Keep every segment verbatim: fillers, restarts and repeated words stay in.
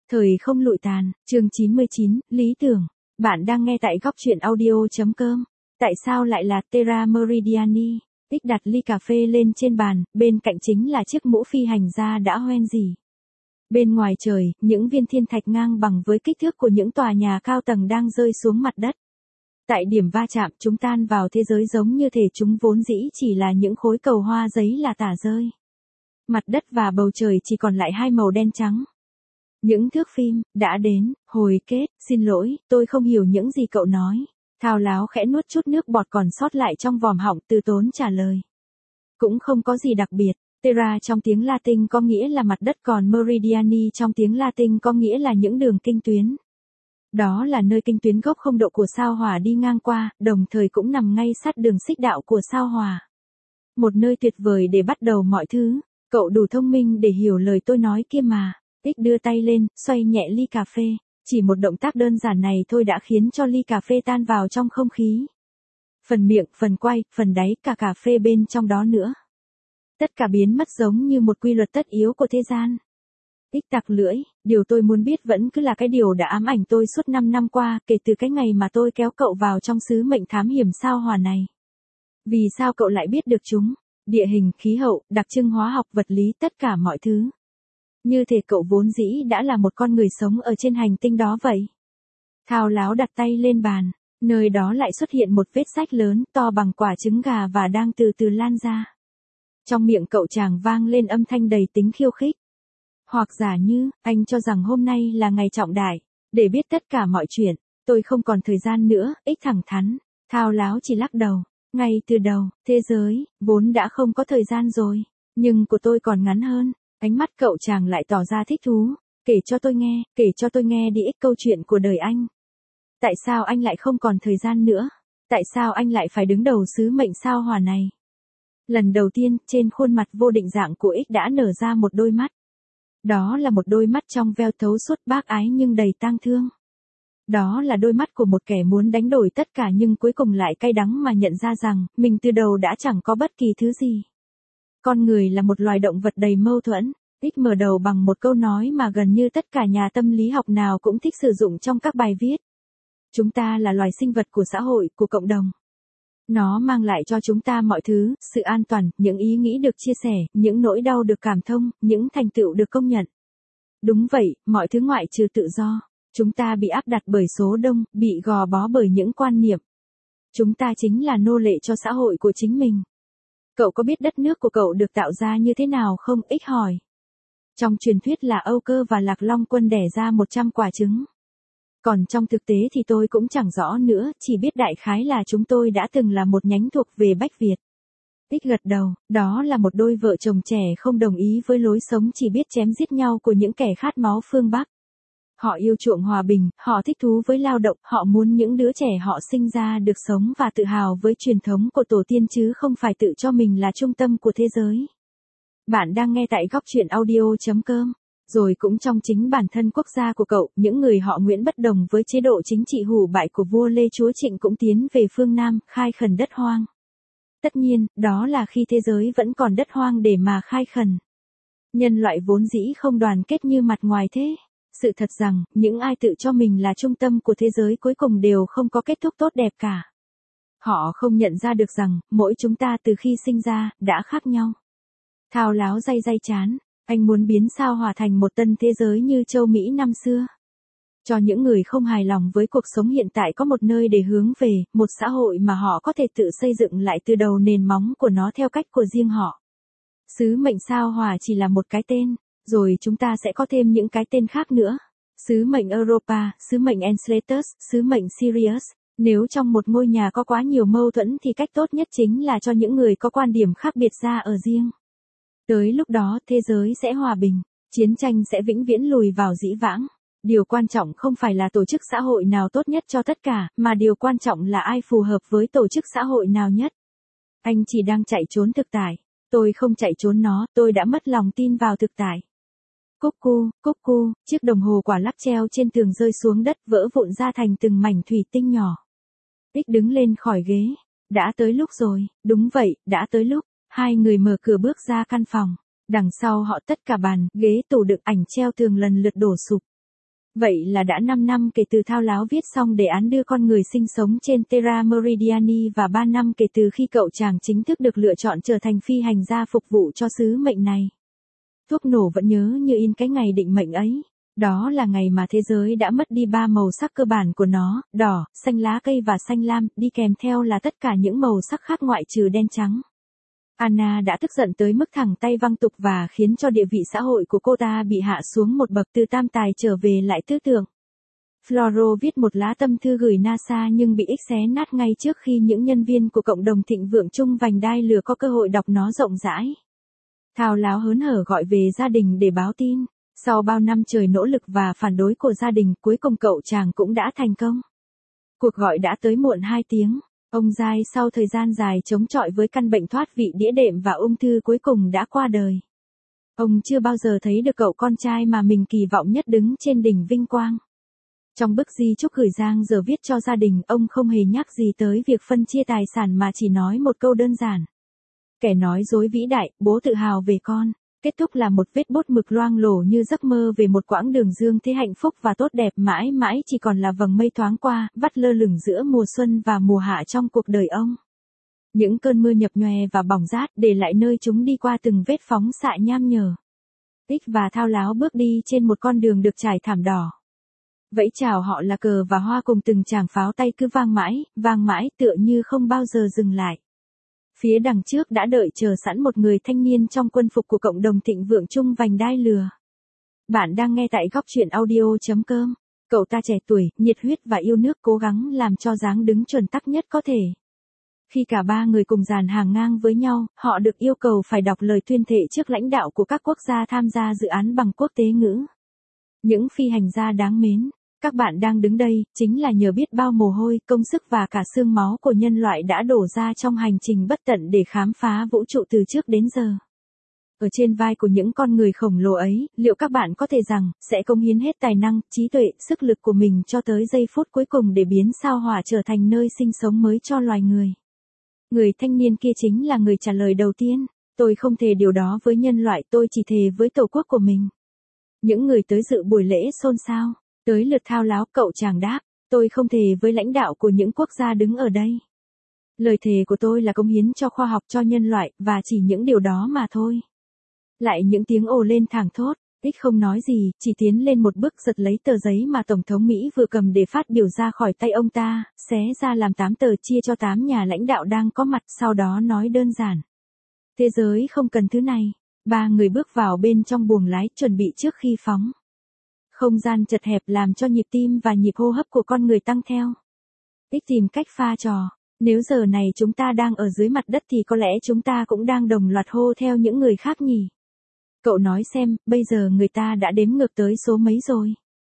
Thời không lụi tàn, chương chín mươi chín, lý tưởng. Bạn đang nghe tại góc truyện audio.com. Tại sao lại là Terra Meridiani? Tích đặt ly cà phê lên trên bàn, bên cạnh chính là chiếc mũ phi hành gia đã hoen rỉ. Bên ngoài trời, những viên thiên thạch ngang bằng với kích thước của những tòa nhà cao tầng đang rơi xuống mặt đất. Tại điểm va chạm, chúng tan vào thế giới giống như thể chúng vốn dĩ chỉ là những khối cầu hoa giấy là tả rơi. Mặt đất và bầu trời chỉ còn lại hai màu đen trắng. Những thước phim, đã đến, hồi kết, xin lỗi, tôi không hiểu những gì cậu nói. Thao láo khẽ nuốt chút nước bọt còn sót lại trong vòm họng từ tốn trả lời. Cũng không có gì đặc biệt, Terra trong tiếng Latin có nghĩa là mặt đất còn Meridiani trong tiếng Latin có nghĩa là những đường kinh tuyến. Đó là nơi kinh tuyến gốc không độ của sao Hỏa đi ngang qua, đồng thời cũng nằm ngay sát đường xích đạo của sao Hỏa. Một nơi tuyệt vời để bắt đầu mọi thứ, cậu đủ thông minh để hiểu lời tôi nói kia mà. Ích đưa tay lên, xoay nhẹ ly cà phê. Chỉ một động tác đơn giản này thôi đã khiến cho ly cà phê tan vào trong không khí. Phần miệng, phần quay, phần đáy, cả cà phê bên trong đó nữa. Tất cả biến mất giống như một quy luật tất yếu của thế gian. Ích tặc lưỡi, điều tôi muốn biết vẫn cứ là cái điều đã ám ảnh tôi suốt năm năm qua, kể từ cái ngày mà tôi kéo cậu vào trong sứ mệnh thám hiểm sao Hỏa này. Vì sao cậu lại biết được chúng? Địa hình, khí hậu, đặc trưng hóa học, vật lý, tất cả mọi thứ. Như thể cậu vốn dĩ đã là một con người sống ở trên hành tinh đó vậy. Thao láo đặt tay lên bàn, nơi đó lại xuất hiện một vết rách lớn, to bằng quả trứng gà và đang từ từ lan ra. Trong miệng cậu chàng vang lên âm thanh đầy tính khiêu khích. Hoặc giả như, anh cho rằng hôm nay là ngày trọng đại, để biết tất cả mọi chuyện, tôi không còn thời gian nữa, Ích thẳng thắn. Thao láo chỉ lắc đầu, ngay từ đầu, thế giới, vốn đã không có thời gian rồi, nhưng của tôi còn ngắn hơn. Ánh mắt cậu chàng lại tỏ ra thích thú, kể cho tôi nghe, kể cho tôi nghe đi Ích câu chuyện của đời anh. Tại sao anh lại không còn thời gian nữa? Tại sao anh lại phải đứng đầu sứ mệnh sao Hỏa này? Lần đầu tiên, trên khuôn mặt vô định dạng của Ích đã nở ra một đôi mắt. Đó là một đôi mắt trong veo thấu suốt bác ái nhưng đầy tang thương. Đó là đôi mắt của một kẻ muốn đánh đổi tất cả nhưng cuối cùng lại cay đắng mà nhận ra rằng, mình từ đầu đã chẳng có bất kỳ thứ gì. Con người là một loài động vật đầy mâu thuẫn. Ích mở đầu bằng một câu nói mà gần như tất cả nhà tâm lý học nào cũng thích sử dụng trong các bài viết. Chúng ta là loài sinh vật của xã hội, của cộng đồng. Nó mang lại cho chúng ta mọi thứ, sự an toàn, những ý nghĩ được chia sẻ, những nỗi đau được cảm thông, những thành tựu được công nhận. Đúng vậy, mọi thứ ngoại trừ tự do. Chúng ta bị áp đặt bởi số đông, bị gò bó bởi những quan niệm. Chúng ta chính là nô lệ cho xã hội của chính mình. Cậu có biết đất nước của cậu được tạo ra như thế nào không? Ích hỏi. Trong truyền thuyết là Âu Cơ và Lạc Long Quân đẻ ra một trăm quả trứng. Còn trong thực tế thì tôi cũng chẳng rõ nữa, chỉ biết đại khái là chúng tôi đã từng là một nhánh thuộc về Bách Việt. Ích gật đầu, đó là một đôi vợ chồng trẻ không đồng ý với lối sống chỉ biết chém giết nhau của những kẻ khát máu phương Bắc. Họ yêu chuộng hòa bình, họ thích thú với lao động, họ muốn những đứa trẻ họ sinh ra được sống và tự hào với truyền thống của tổ tiên chứ không phải tự cho mình là trung tâm của thế giới. Bạn đang nghe tại góc truyện audio.com. Rồi cũng trong chính bản thân quốc gia của cậu, những người họ Nguyễn bất đồng với chế độ chính trị hủ bại của vua Lê Chúa Trịnh cũng tiến về phương Nam, khai khẩn đất hoang. Tất nhiên, đó là khi thế giới vẫn còn đất hoang để mà khai khẩn. Nhân loại vốn dĩ không đoàn kết như mặt ngoài thế. Sự thật rằng, những ai tự cho mình là trung tâm của thế giới cuối cùng đều không có kết thúc tốt đẹp cả. Họ không nhận ra được rằng, mỗi chúng ta từ khi sinh ra, đã khác nhau. Thao láo day day chán, anh muốn biến sao Hỏa thành một tân thế giới như châu Mỹ năm xưa. Cho những người không hài lòng với cuộc sống hiện tại có một nơi để hướng về, một xã hội mà họ có thể tự xây dựng lại từ đầu nền móng của nó theo cách của riêng họ. Sứ mệnh sao Hỏa chỉ là một cái tên. Rồi chúng ta sẽ có thêm những cái tên khác nữa. Sứ mệnh Europa, sứ mệnh Enceladus, sứ mệnh Sirius. Nếu trong một ngôi nhà có quá nhiều mâu thuẫn thì cách tốt nhất chính là cho những người có quan điểm khác biệt ra ở riêng. Tới lúc đó thế giới sẽ hòa bình, chiến tranh sẽ vĩnh viễn lùi vào dĩ vãng. Điều quan trọng không phải là tổ chức xã hội nào tốt nhất cho tất cả, mà điều quan trọng là ai phù hợp với tổ chức xã hội nào nhất. Anh chỉ đang chạy trốn thực tại. Tôi không chạy trốn nó, tôi đã mất lòng tin vào thực tại. Cúc cu, cúc cu, chiếc đồng hồ quả lắc treo trên tường rơi xuống đất vỡ vụn ra thành từng mảnh thủy tinh nhỏ. Ích đứng lên khỏi ghế. Đã tới lúc rồi, đúng vậy, đã tới lúc. Hai người mở cửa bước ra căn phòng. Đằng sau họ tất cả bàn, ghế, tủ đựng, ảnh treo tường lần lượt đổ sụp. Vậy là đã năm năm kể từ Thao Láo viết xong đề án đưa con người sinh sống trên Terra Meridiani và ba năm kể từ khi cậu chàng chính thức được lựa chọn trở thành phi hành gia phục vụ cho sứ mệnh này. Thuốc nổ vẫn nhớ như in cái ngày định mệnh ấy. Đó là ngày mà thế giới đã mất đi ba màu sắc cơ bản của nó, đỏ, xanh lá cây và xanh lam, đi kèm theo là tất cả những màu sắc khác ngoại trừ đen trắng. Anna đã tức giận tới mức thẳng tay văng tục và khiến cho địa vị xã hội của cô ta bị hạ xuống một bậc từ tam tài trở về lại tứ tưởng. Floro viết một lá tâm thư gửi NASA nhưng bị X xé nát ngay trước khi những nhân viên của cộng đồng thịnh vượng chung vành đai lửa có cơ hội đọc nó rộng rãi. Thao Láo hớn hở gọi về gia đình để báo tin. Sau bao năm trời nỗ lực và phản đối của gia đình, cuối cùng cậu chàng cũng đã thành công. Cuộc gọi đã tới muộn hai tiếng. Ông Giai sau thời gian dài chống chọi với căn bệnh thoát vị đĩa đệm và ung thư cuối cùng đã qua đời. Ông chưa bao giờ thấy được cậu con trai mà mình kỳ vọng nhất đứng trên đỉnh vinh quang. Trong bức di chúc gửi Giang giờ viết cho gia đình, ông không hề nhắc gì tới việc phân chia tài sản mà chỉ nói một câu đơn giản. Kẻ nói dối vĩ đại, bố tự hào về con. Kết thúc là một vết bút mực loang lổ như giấc mơ về một quãng đường dương thế hạnh phúc và tốt đẹp mãi mãi chỉ còn là vầng mây thoáng qua, vắt lơ lửng giữa mùa xuân và mùa hạ trong cuộc đời ông. Những cơn mưa nhập nhòe và bỏng rát để lại nơi chúng đi qua từng vết phóng xạ nham nhở. X và Thao Láo bước đi trên một con đường được trải thảm đỏ. Vẫy chào họ là cờ và hoa cùng từng tràng pháo tay cứ vang mãi, vang mãi tựa như không bao giờ dừng lại. Phía đằng trước đã đợi chờ sẵn một người thanh niên trong quân phục của cộng đồng thịnh vượng chung vành đai lửa. Bạn đang nghe tại góc truyện audio chấm com. Cậu ta trẻ tuổi, nhiệt huyết và yêu nước cố gắng làm cho dáng đứng chuẩn tắc nhất có thể. Khi cả ba người cùng dàn hàng ngang với nhau, họ được yêu cầu phải đọc lời tuyên thệ trước lãnh đạo của các quốc gia tham gia dự án bằng quốc tế ngữ. Những phi hành gia đáng mến. Các bạn đang đứng đây, chính là nhờ biết bao mồ hôi, công sức và cả xương máu của nhân loại đã đổ ra trong hành trình bất tận để khám phá vũ trụ từ trước đến giờ. Ở trên vai của những con người khổng lồ ấy, liệu các bạn có thể rằng, sẽ cống hiến hết tài năng, trí tuệ, sức lực của mình cho tới giây phút cuối cùng để biến sao Hỏa trở thành nơi sinh sống mới cho loài người? Người thanh niên kia chính là người trả lời đầu tiên. Tôi không thề điều đó với nhân loại, tôi chỉ thề với tổ quốc của mình. Những người tới dự buổi lễ xôn xao. Tới lượt Thao Láo, cậu chàng đáp, tôi không thề với lãnh đạo của những quốc gia đứng ở đây. Lời thề của tôi là cống hiến cho khoa học cho nhân loại, và chỉ những điều đó mà thôi. Lại những tiếng ồ lên thảng thốt, X không nói gì, chỉ tiến lên một bước giật lấy tờ giấy mà Tổng thống Mỹ vừa cầm để phát biểu ra khỏi tay ông ta, xé ra làm tám tờ chia cho tám nhà lãnh đạo đang có mặt, sau đó nói đơn giản. Thế giới không cần thứ này. Ba người bước vào bên trong buồng lái, chuẩn bị trước khi phóng. Không gian chật hẹp làm cho nhịp tim và nhịp hô hấp của con người tăng theo. X tìm cách pha trò. Nếu giờ này chúng ta đang ở dưới mặt đất thì có lẽ chúng ta cũng đang đồng loạt hô theo những người khác nhỉ. Cậu nói xem, bây giờ người ta đã đếm ngược tới số mấy rồi?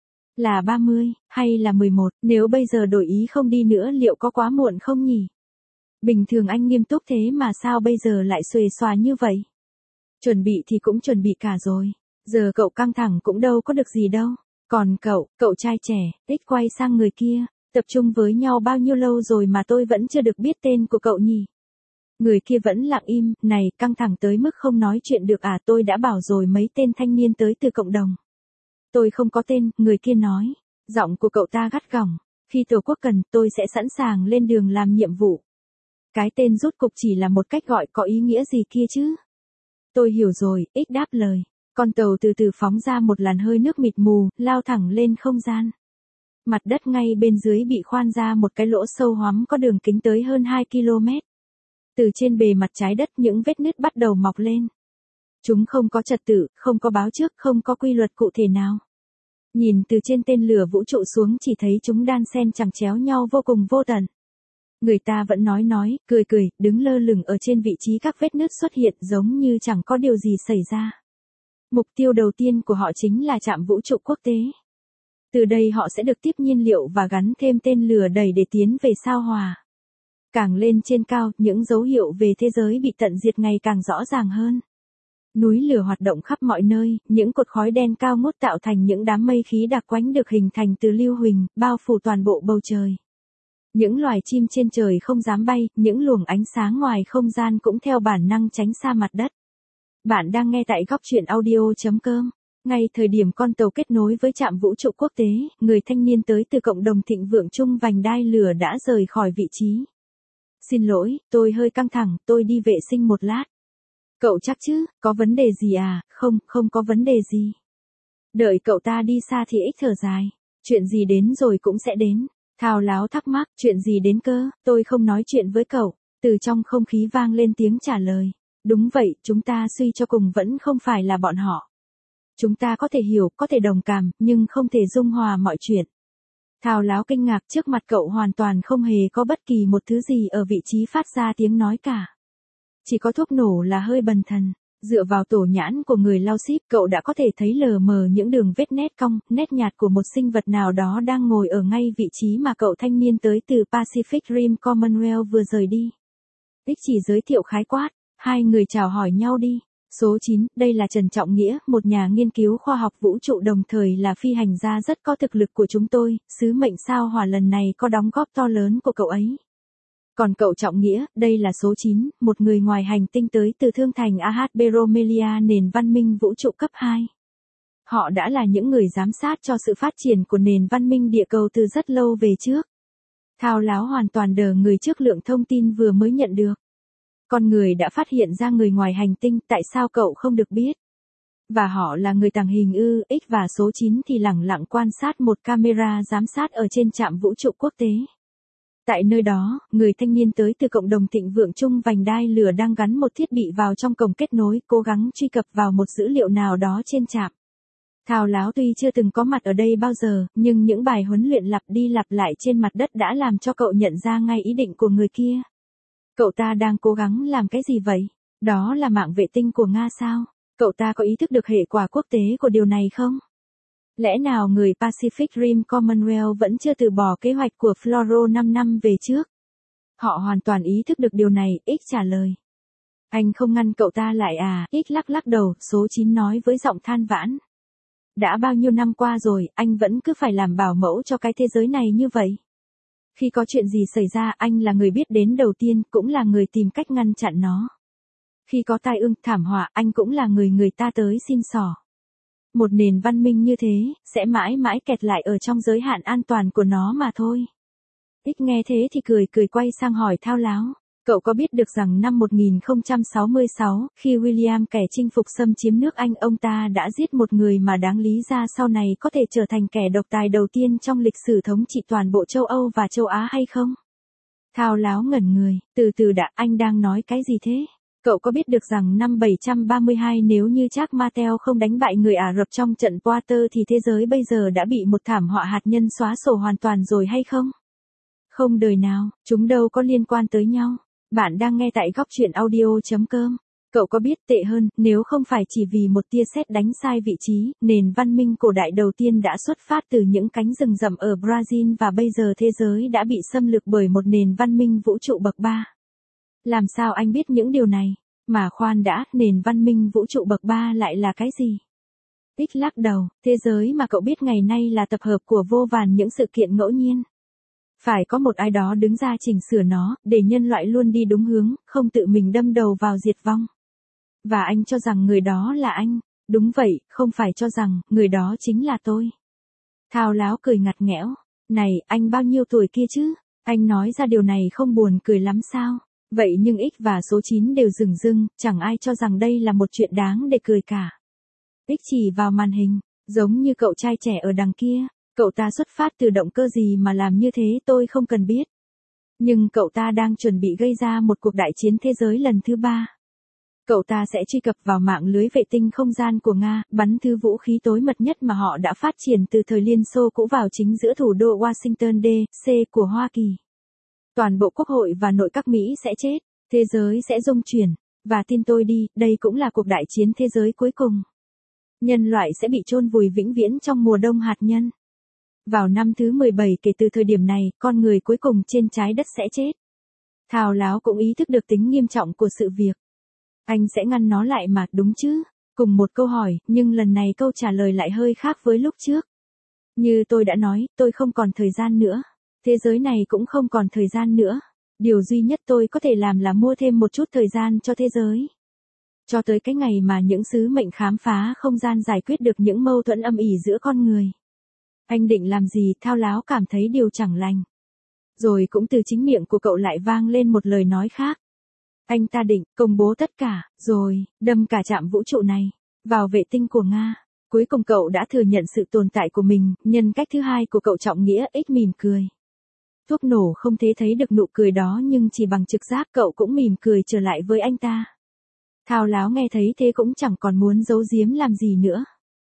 Là ba mươi, hay là mười một, nếu bây giờ đổi ý không đi nữa liệu có quá muộn không nhỉ? Bình thường anh nghiêm túc thế mà sao bây giờ lại xuề xòa như vậy? Chuẩn bị thì cũng chuẩn bị cả rồi. Giờ cậu căng thẳng cũng đâu có được gì đâu. Còn cậu, cậu trai trẻ, X quay sang người kia, tập trung với nhau bao nhiêu lâu rồi mà tôi vẫn chưa được biết tên của cậu nhỉ? Người kia vẫn lặng im, này, căng thẳng tới mức không nói chuyện được à, tôi đã bảo rồi mấy tên thanh niên tới từ cộng đồng. Tôi không có tên, người kia nói. Giọng của cậu ta gắt gỏng, khi tổ quốc cần, tôi sẽ sẵn sàng lên đường làm nhiệm vụ. Cái tên rốt cục chỉ là một cách gọi có ý nghĩa gì kia chứ? Tôi hiểu rồi, X đáp lời. Con tàu từ từ phóng ra một làn hơi nước mịt mù, lao thẳng lên không gian. Mặt đất ngay bên dưới bị khoan ra một cái lỗ sâu hoắm có đường kính tới hơn hai ki lô mét. Từ trên bề mặt trái đất những vết nứt bắt đầu mọc lên. Chúng không có trật tự, không có báo trước, không có quy luật cụ thể nào. Nhìn từ trên tên lửa vũ trụ xuống chỉ thấy chúng đan xen chằng chéo nhau vô cùng vô tận. Người ta vẫn nói nói, cười cười, đứng lơ lửng ở trên vị trí các vết nứt xuất hiện giống như chẳng có điều gì xảy ra. Mục tiêu đầu tiên của họ chính là trạm vũ trụ quốc tế. Từ đây họ sẽ được tiếp nhiên liệu và gắn thêm tên lửa đẩy để tiến về sao Hỏa. Càng lên trên cao, những dấu hiệu về thế giới bị tận diệt ngày càng rõ ràng hơn. Núi lửa hoạt động khắp mọi nơi, những cột khói đen cao ngút tạo thành những đám mây khí đặc quánh được hình thành từ lưu huỳnh, bao phủ toàn bộ bầu trời. Những loài chim trên trời không dám bay, những luồng ánh sáng ngoài không gian cũng theo bản năng tránh xa mặt đất. Bạn đang nghe tại góc truyện audio chấm com. Ngay thời điểm con tàu kết nối với trạm vũ trụ quốc tế, người thanh niên tới từ cộng đồng thịnh vượng chung vành đai lửa đã rời khỏi vị trí. Xin lỗi, tôi hơi căng thẳng, tôi đi vệ sinh một lát. Cậu chắc chứ, có vấn đề gì à? Không, không có vấn đề gì. Đợi cậu ta đi xa thì ích thở dài. Chuyện gì đến rồi cũng sẽ đến. Thao láo thắc mắc, chuyện gì đến cơ, tôi không nói chuyện với cậu. Từ trong không khí vang lên tiếng trả lời. Đúng vậy, chúng ta suy cho cùng vẫn không phải là bọn họ. Chúng ta có thể hiểu, có thể đồng cảm, nhưng không thể dung hòa mọi chuyện. Thao láo kinh ngạc trước mặt cậu hoàn toàn không hề có bất kỳ một thứ gì ở vị trí phát ra tiếng nói cả. Chỉ có thuốc nổ là hơi bần thần. Dựa vào tổ nhãn của người lao ship, cậu đã có thể thấy lờ mờ những đường vết nét cong, nét nhạt của một sinh vật nào đó đang ngồi ở ngay vị trí mà cậu thanh niên tới từ Pacific Rim Commonwealth vừa rời đi. Ích chỉ giới thiệu khái quát, hai người chào hỏi nhau đi. Số chín, đây là Trần Trọng Nghĩa, một nhà nghiên cứu khoa học vũ trụ đồng thời là phi hành gia rất có thực lực của chúng tôi, sứ mệnh sao hỏa lần này có đóng góp to lớn của cậu ấy. Còn cậu Trọng Nghĩa, đây là số chín, một người ngoài hành tinh tới từ thương thành a hát Beromelia nền văn minh vũ trụ cấp hai. Họ đã là những người giám sát cho sự phát triển của nền văn minh địa cầu từ rất lâu về trước. Thao láo hoàn toàn đờ người trước lượng thông tin vừa mới nhận được. Con người đã phát hiện ra người ngoài hành tinh, tại sao cậu không được biết? Và họ là người tàng hình ư, X và số chín thì lẳng lặng quan sát một camera giám sát ở trên trạm vũ trụ quốc tế. Tại nơi đó, người thanh niên tới từ cộng đồng thịnh vượng chung vành đai lửa đang gắn một thiết bị vào trong cổng kết nối, cố gắng truy cập vào một dữ liệu nào đó trên trạm. Thao láo tuy chưa từng có mặt ở đây bao giờ, nhưng những bài huấn luyện lặp đi lặp lại trên mặt đất đã làm cho cậu nhận ra ngay ý định của người kia. Cậu ta đang cố gắng làm cái gì vậy? Đó là mạng vệ tinh của Nga sao? Cậu ta có ý thức được hệ quả quốc tế của điều này không? Lẽ nào người Pacific Rim Commonwealth vẫn chưa từ bỏ kế hoạch của Floro năm năm về trước? Họ hoàn toàn ý thức được điều này, X trả lời. Anh không ngăn cậu ta lại à? X lắc lắc đầu, số chín nói với giọng than vãn. Đã bao nhiêu năm qua rồi, anh vẫn cứ phải làm bảo mẫu cho cái thế giới này như vậy. Khi có chuyện gì xảy ra, anh là người biết đến đầu tiên, cũng là người tìm cách ngăn chặn nó. Khi có tai ương, thảm họa, anh cũng là người người ta tới xin xỏ. Một nền văn minh như thế, sẽ mãi mãi kẹt lại ở trong giới hạn an toàn của nó mà thôi. Ích nghe thế thì cười cười quay sang hỏi thao láo. Cậu có biết được rằng năm một nghìn không trăm sáu mươi sáu, khi William kẻ chinh phục xâm chiếm nước Anh, ông ta đã giết một người mà đáng lý ra sau này có thể trở thành kẻ độc tài đầu tiên trong lịch sử thống trị toàn bộ châu Âu và châu Á hay không? Thao láo ngẩn người, từ từ đã, anh đang nói cái gì thế? Cậu có biết được rằng năm bảy trăm ba mươi hai nếu như Jack Martel không đánh bại người Ả Rập trong trận Poitiers thì thế giới bây giờ đã bị một thảm họa hạt nhân xóa sổ hoàn toàn rồi hay không? Không đời nào, chúng đâu có liên quan tới nhau. Bạn đang nghe tại góc truyện audio chấm com. Cậu có biết tệ hơn, nếu không phải chỉ vì một tia sét đánh sai vị trí, nền văn minh cổ đại đầu tiên đã xuất phát từ những cánh rừng rậm ở Brazil và bây giờ thế giới đã bị xâm lược bởi một nền văn minh vũ trụ bậc ba. Làm sao anh biết những điều này? Mà khoan đã, nền văn minh vũ trụ bậc ba lại là cái gì? Tích lắc đầu, thế giới mà cậu biết ngày nay là tập hợp của vô vàn những sự kiện ngẫu nhiên. Phải có một ai đó đứng ra chỉnh sửa nó, để nhân loại luôn đi đúng hướng, không tự mình đâm đầu vào diệt vong. Và anh cho rằng người đó là anh. Đúng vậy, không phải cho rằng, người đó chính là tôi. Thao láo cười ngặt nghẽo. Này, anh bao nhiêu tuổi kia chứ? Anh nói ra điều này không buồn cười lắm sao? Vậy nhưng X và số chín đều dửng dưng, chẳng ai cho rằng đây là một chuyện đáng để cười cả. X chỉ vào màn hình, giống như cậu trai trẻ ở đằng kia. Cậu ta xuất phát từ động cơ gì mà làm như thế tôi không cần biết. Nhưng cậu ta đang chuẩn bị gây ra một cuộc đại chiến thế giới lần thứ ba. Cậu ta sẽ truy cập vào mạng lưới vệ tinh không gian của Nga, bắn thứ vũ khí tối mật nhất mà họ đã phát triển từ thời Liên Xô cũ vào chính giữa thủ đô Washington đê xê của Hoa Kỳ. Toàn bộ quốc hội và nội các Mỹ sẽ chết, thế giới sẽ rung chuyển, và tin tôi đi, đây cũng là cuộc đại chiến thế giới cuối cùng. Nhân loại sẽ bị chôn vùi vĩnh viễn trong mùa đông hạt nhân. Vào năm thứ mười bảy kể từ thời điểm này, con người cuối cùng trên trái đất sẽ chết. Thao láo cũng ý thức được tính nghiêm trọng của sự việc. Anh sẽ ngăn nó lại mà, đúng chứ? Cùng một câu hỏi, nhưng lần này câu trả lời lại hơi khác với lúc trước. Như tôi đã nói, tôi không còn thời gian nữa. Thế giới này cũng không còn thời gian nữa. Điều duy nhất tôi có thể làm là mua thêm một chút thời gian cho thế giới. Cho tới cái ngày mà những sứ mệnh khám phá không gian giải quyết được những mâu thuẫn âm ỉ giữa con người. Anh định làm gì? Thao láo cảm thấy điều chẳng lành. Rồi cũng từ chính miệng của cậu lại vang lên một lời nói khác. Anh ta định công bố tất cả, rồi đâm cả trạm vũ trụ này vào vệ tinh của Nga. Cuối cùng cậu đã thừa nhận sự tồn tại của mình. Nhân cách thứ hai của cậu trọng nghĩa ích mỉm cười. Thuốc nổ không thể thấy được nụ cười đó, nhưng chỉ bằng trực giác cậu cũng mỉm cười trở lại với anh ta. Thao láo nghe thấy thế cũng chẳng còn muốn giấu giếm làm gì nữa.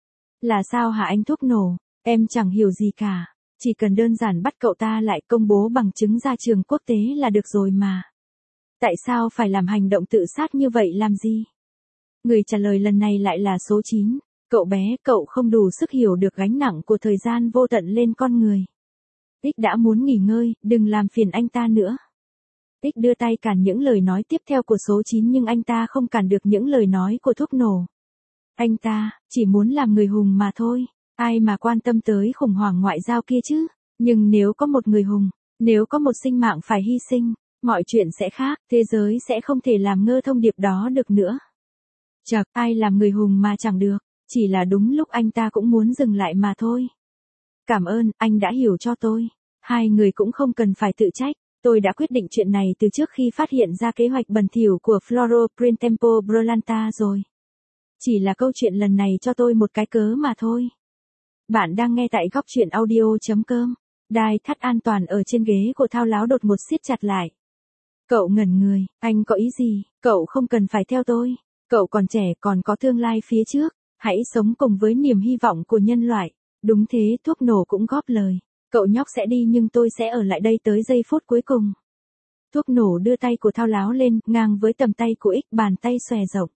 Là sao hả anh thuốc nổ? Em chẳng hiểu gì cả. Chỉ cần đơn giản bắt cậu ta lại công bố bằng chứng ra trường quốc tế là được rồi mà. Tại sao phải làm hành động tự sát như vậy làm gì? Người trả lời lần này lại là số chín. Cậu bé, cậu không đủ sức hiểu được gánh nặng của thời gian vô tận lên con người. Tích đã muốn nghỉ ngơi, đừng làm phiền anh ta nữa. Tích đưa tay cản những lời nói tiếp theo của số chín, nhưng anh ta không cản được những lời nói của thuốc nổ. Anh ta chỉ muốn làm người hùng mà thôi. Ai mà quan tâm tới khủng hoảng ngoại giao kia chứ? Nhưng nếu có một người hùng, nếu có một sinh mạng phải hy sinh, mọi chuyện sẽ khác, thế giới sẽ không thể làm ngơ thông điệp đó được nữa. Chậc, ai làm người hùng mà chẳng được, chỉ là đúng lúc anh ta cũng muốn dừng lại mà thôi. Cảm ơn, anh đã hiểu cho tôi. Hai người cũng không cần phải tự trách, tôi đã quyết định chuyện này từ trước khi phát hiện ra kế hoạch bẩn thỉu của Floro Printempo Brolanta rồi. Chỉ là câu chuyện lần này cho tôi một cái cớ mà thôi. Bạn đang nghe tại góc chuyện audio chấm com. Đai thắt an toàn ở trên ghế của Thao láo đột ngột siết chặt lại. Cậu ngẩn người, anh có ý gì? Cậu không cần phải theo tôi. Cậu còn trẻ, còn có tương lai phía trước. Hãy sống cùng với niềm hy vọng của nhân loại. Đúng thế, thuốc nổ cũng góp lời. Cậu nhóc sẽ đi nhưng tôi sẽ ở lại đây tới giây phút cuối cùng. Thuốc nổ đưa tay của Thao láo lên, ngang với tầm tay của X, bàn tay xòe rộng.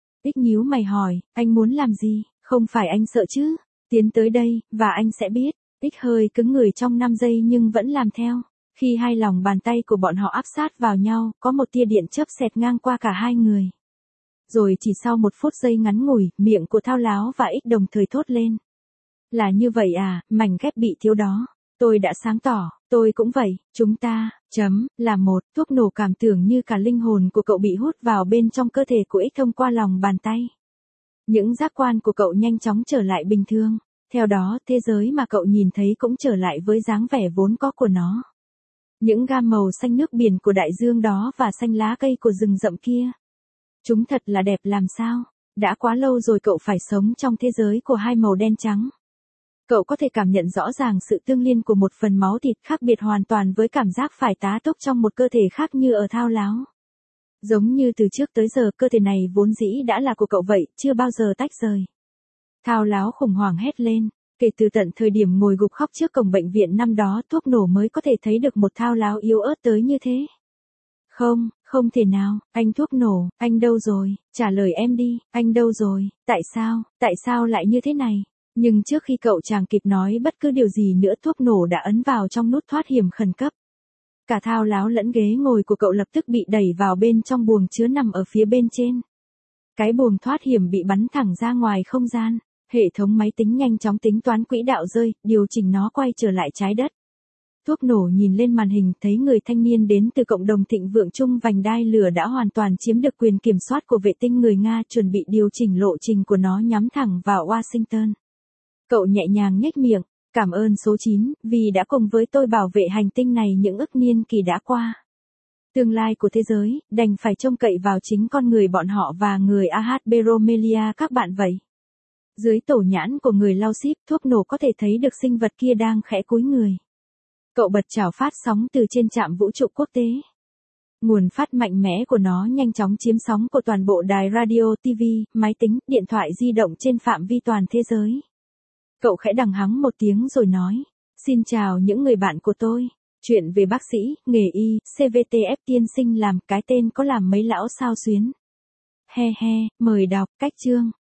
X nhíu mày hỏi, anh muốn làm gì? Không phải anh sợ chứ? Tiến tới đây, và anh sẽ biết. X hơi cứng người trong năm giây nhưng vẫn làm theo. Khi hai lòng bàn tay của bọn họ áp sát vào nhau, có một tia điện chớp xẹt ngang qua cả hai người. Rồi chỉ sau một phút giây ngắn ngủi, miệng của Thao láo và X đồng thời thốt lên. Là như vậy à, mảnh ghép bị thiếu đó. Tôi đã sáng tỏ, tôi cũng vậy, chúng ta, chấm, là một. Thuốc nổ cảm tưởng như cả linh hồn của cậu bị hút vào bên trong cơ thể của X thông qua lòng bàn tay. Những giác quan của cậu nhanh chóng trở lại bình thường. Theo đó, thế giới mà cậu nhìn thấy cũng trở lại với dáng vẻ vốn có của nó. Những gam màu xanh nước biển của đại dương đó và xanh lá cây của rừng rậm kia. Chúng thật là đẹp làm sao. Đã quá lâu rồi cậu phải sống trong thế giới của hai màu đen trắng. Cậu có thể cảm nhận rõ ràng sự tương liên của một phần máu thịt khác biệt hoàn toàn với cảm giác phải tá túc trong một cơ thể khác như ở Thao láo. Giống như từ trước tới giờ cơ thể này vốn dĩ đã là của cậu vậy, chưa bao giờ tách rời. Thao láo khủng hoảng hét lên, kể từ tận thời điểm ngồi gục khóc trước cổng bệnh viện năm đó, thuốc nổ mới có thể thấy được một Thao láo yếu ớt tới như thế. Không, không thể nào, anh thuốc nổ, anh đâu rồi, trả lời em đi, anh đâu rồi, tại sao, tại sao lại như thế này? Nhưng trước khi cậu chàng kịp nói bất cứ điều gì nữa, thuốc nổ đã ấn vào trong nút thoát hiểm khẩn cấp. Cả Thao láo lẫn ghế ngồi của cậu lập tức bị đẩy vào bên trong buồng chứa nằm ở phía bên trên. Cái buồng thoát hiểm bị bắn thẳng ra ngoài không gian. Hệ thống máy tính nhanh chóng tính toán quỹ đạo rơi, điều chỉnh nó quay trở lại trái đất. Thuốc nổ nhìn lên màn hình thấy người thanh niên đến từ cộng đồng thịnh vượng chung vành đai lửa đã hoàn toàn chiếm được quyền kiểm soát của vệ tinh người Nga, chuẩn bị điều chỉnh lộ trình của nó nhắm thẳng vào Washington. Cậu nhẹ nhàng nhếch miệng, cảm ơn số chín, vì đã cùng với tôi bảo vệ hành tinh này những ức niên kỳ đã qua. Tương lai của thế giới, đành phải trông cậy vào chính con người bọn họ và người a hát Beromelia các bạn vậy. Dưới tổ nhãn của người lau ship, thuốc nổ có thể thấy được sinh vật kia đang khẽ cúi người. Cậu bật chào phát sóng từ trên trạm vũ trụ quốc tế. Nguồn phát mạnh mẽ của nó nhanh chóng chiếm sóng của toàn bộ đài radio, ti vi, máy tính, điện thoại di động trên phạm vi toàn thế giới. Cậu khẽ đằng hắng một tiếng rồi nói, xin chào những người bạn của tôi. Chuyện về bác sĩ, nghề y, xê vê tê ép tiên sinh làm cái tên có làm mấy lão sao xuyến. He he, mời đọc, cách chương.